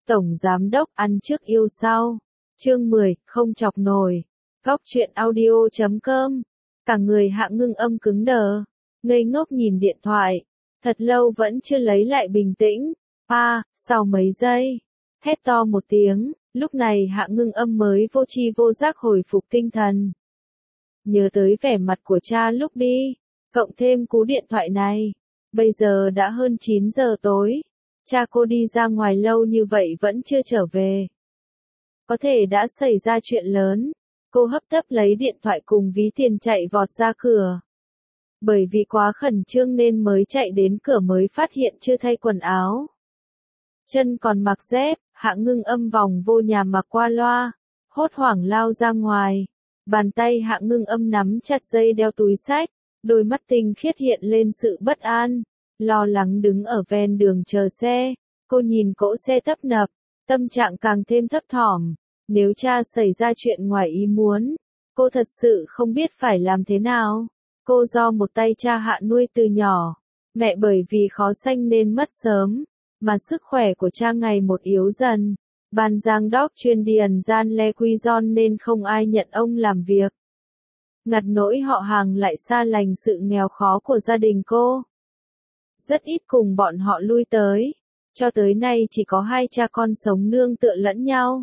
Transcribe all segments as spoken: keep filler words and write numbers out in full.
Tổng Giám Đốc ăn trước yêu sau. Chương mười, không chọc nổi. Góc truyện audio chấm com. Cả người Hạ Ngưng Âm cứng đờ, ngây ngốc nhìn điện thoại. Thật lâu vẫn chưa lấy lại bình tĩnh. À, sau mấy giây, hét to một tiếng, lúc này Hạ Ngưng Âm mới vô tri vô giác hồi phục tinh thần. Nhớ tới vẻ mặt của cha lúc đi, cộng thêm cú điện thoại này. Bây giờ đã hơn chín giờ tối. Cha cô đi ra ngoài lâu như vậy vẫn chưa trở về. Có thể đã xảy ra chuyện lớn. Cô hấp tấp lấy điện thoại cùng ví tiền chạy vọt ra cửa. Bởi vì quá khẩn trương nên mới chạy đến cửa mới phát hiện chưa thay quần áo. Chân còn mặc dép, Hạ Ngưng Âm vòng vô nhà mặc qua loa, hốt hoảng lao ra ngoài. Bàn tay Hạ Ngưng Âm nắm chặt dây đeo túi xách, đôi mắt tinh khiết hiện lên sự bất an, lo lắng đứng ở ven đường chờ xe. Cô nhìn cỗ xe tấp nập, tâm trạng càng thêm thấp thỏm. Nếu cha xảy ra chuyện ngoài ý muốn, cô thật sự không biết phải làm thế nào. Cô do một tay cha Hạ nuôi từ nhỏ, mẹ bởi vì khó sanh nên mất sớm, mà sức khỏe của cha ngày một yếu dần. Ban giang đốc chuyên điền gian le quy giòn nên không ai nhận ông làm việc. Ngặt nỗi họ hàng lại xa lành sự nghèo khó của gia đình cô. Rất ít cùng bọn họ lui tới, cho tới nay chỉ có hai cha con sống nương tựa lẫn nhau.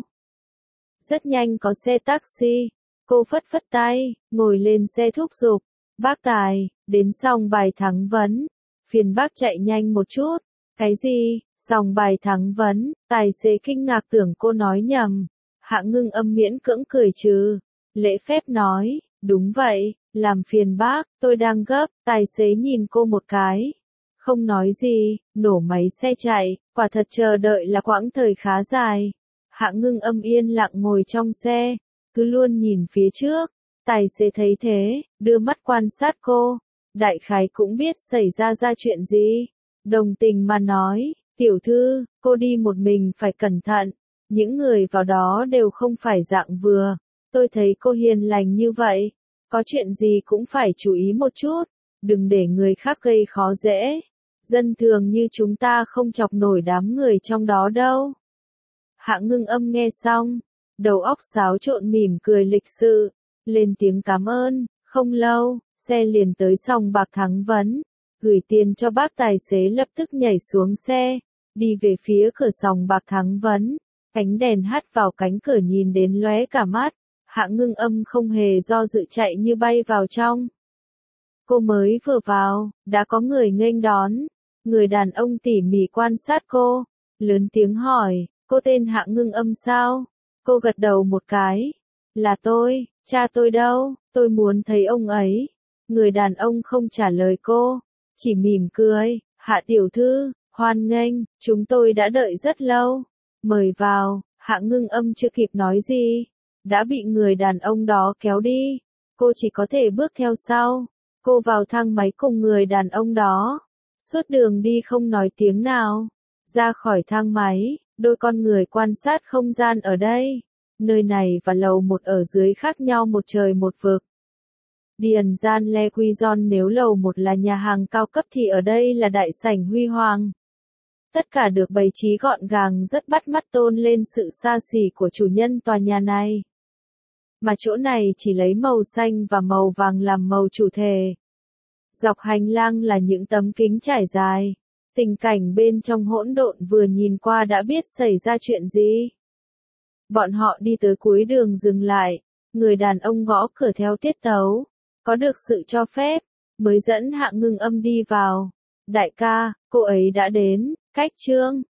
Rất nhanh có xe taxi, cô phất phất tay, ngồi lên xe thúc giục. Bác Tài, đến xong bài thắng vấn, phiền bác chạy nhanh một chút. Cái gì? Xong bài thắng vấn, tài xế kinh ngạc tưởng cô nói nhầm. Hạ Ngưng Âm miễn cưỡng cười trừ, lễ phép nói, đúng vậy, làm phiền bác, tôi đang gấp. Tài xế nhìn cô một cái, không nói gì, nổ máy xe chạy. Quả thật chờ đợi là quãng thời khá dài. Hạ Ngưng Âm yên lặng ngồi trong xe, cứ luôn nhìn phía trước. Tài xế thấy thế, đưa mắt quan sát cô, đại khái cũng biết xảy ra ra chuyện gì. Đồng tình mà nói, tiểu thư, cô đi một mình phải cẩn thận, những người vào đó đều không phải dạng vừa. Tôi thấy cô hiền lành như vậy, có chuyện gì cũng phải chú ý một chút, đừng để người khác gây khó dễ. Dân thường như chúng ta không chọc nổi đám người trong đó đâu. Hạ Ngưng Âm nghe xong, đầu óc xáo trộn mỉm cười lịch sự, lên tiếng cảm ơn. Không lâu, xe liền tới sòng bạc thắng vấn, gửi tiền cho bác tài xế lập tức nhảy xuống xe, đi về phía cửa sòng bạc thắng vấn. Ánh đèn hắt vào cánh cửa nhìn đến lóe cả mắt. Hạ Ngưng Âm không hề do dự chạy như bay vào trong. Cô mới vừa vào, đã có người nghênh đón. Người đàn ông tỉ mỉ quan sát cô, lớn tiếng hỏi, cô tên Hạ Ngưng Âm sao? Cô gật đầu một cái. Là tôi, cha tôi đâu, tôi muốn thấy ông ấy. Người đàn ông không trả lời cô, chỉ mỉm cười, Hạ tiểu thư, hoan nghênh, chúng tôi đã đợi rất lâu. Mời vào. Hạ Ngưng Âm chưa kịp nói gì, đã bị người đàn ông đó kéo đi. Cô chỉ có thể bước theo sau. Cô vào thang máy cùng người đàn ông đó. Suốt đường đi không nói tiếng nào. Ra khỏi thang máy, đôi con người quan sát không gian ở đây. Nơi này và lầu một ở dưới khác nhau một trời một vực. Điền gian Le Quy Giòn nếu lầu một là nhà hàng cao cấp thì ở đây là đại sảnh huy hoàng. Tất cả được bày trí gọn gàng rất bắt mắt tôn lên sự xa xỉ của chủ nhân tòa nhà này. Mà chỗ này chỉ lấy màu xanh và màu vàng làm màu chủ thể. Dọc hành lang là những tấm kính trải dài. Tình cảnh bên trong hỗn độn vừa nhìn qua đã biết xảy ra chuyện gì. Bọn họ đi tới cuối đường dừng lại, người đàn ông gõ cửa theo tiết tấu, có được sự cho phép, mới dẫn Hạ Ngưng Âm đi vào. Đại ca, cô ấy đã đến, cách trương,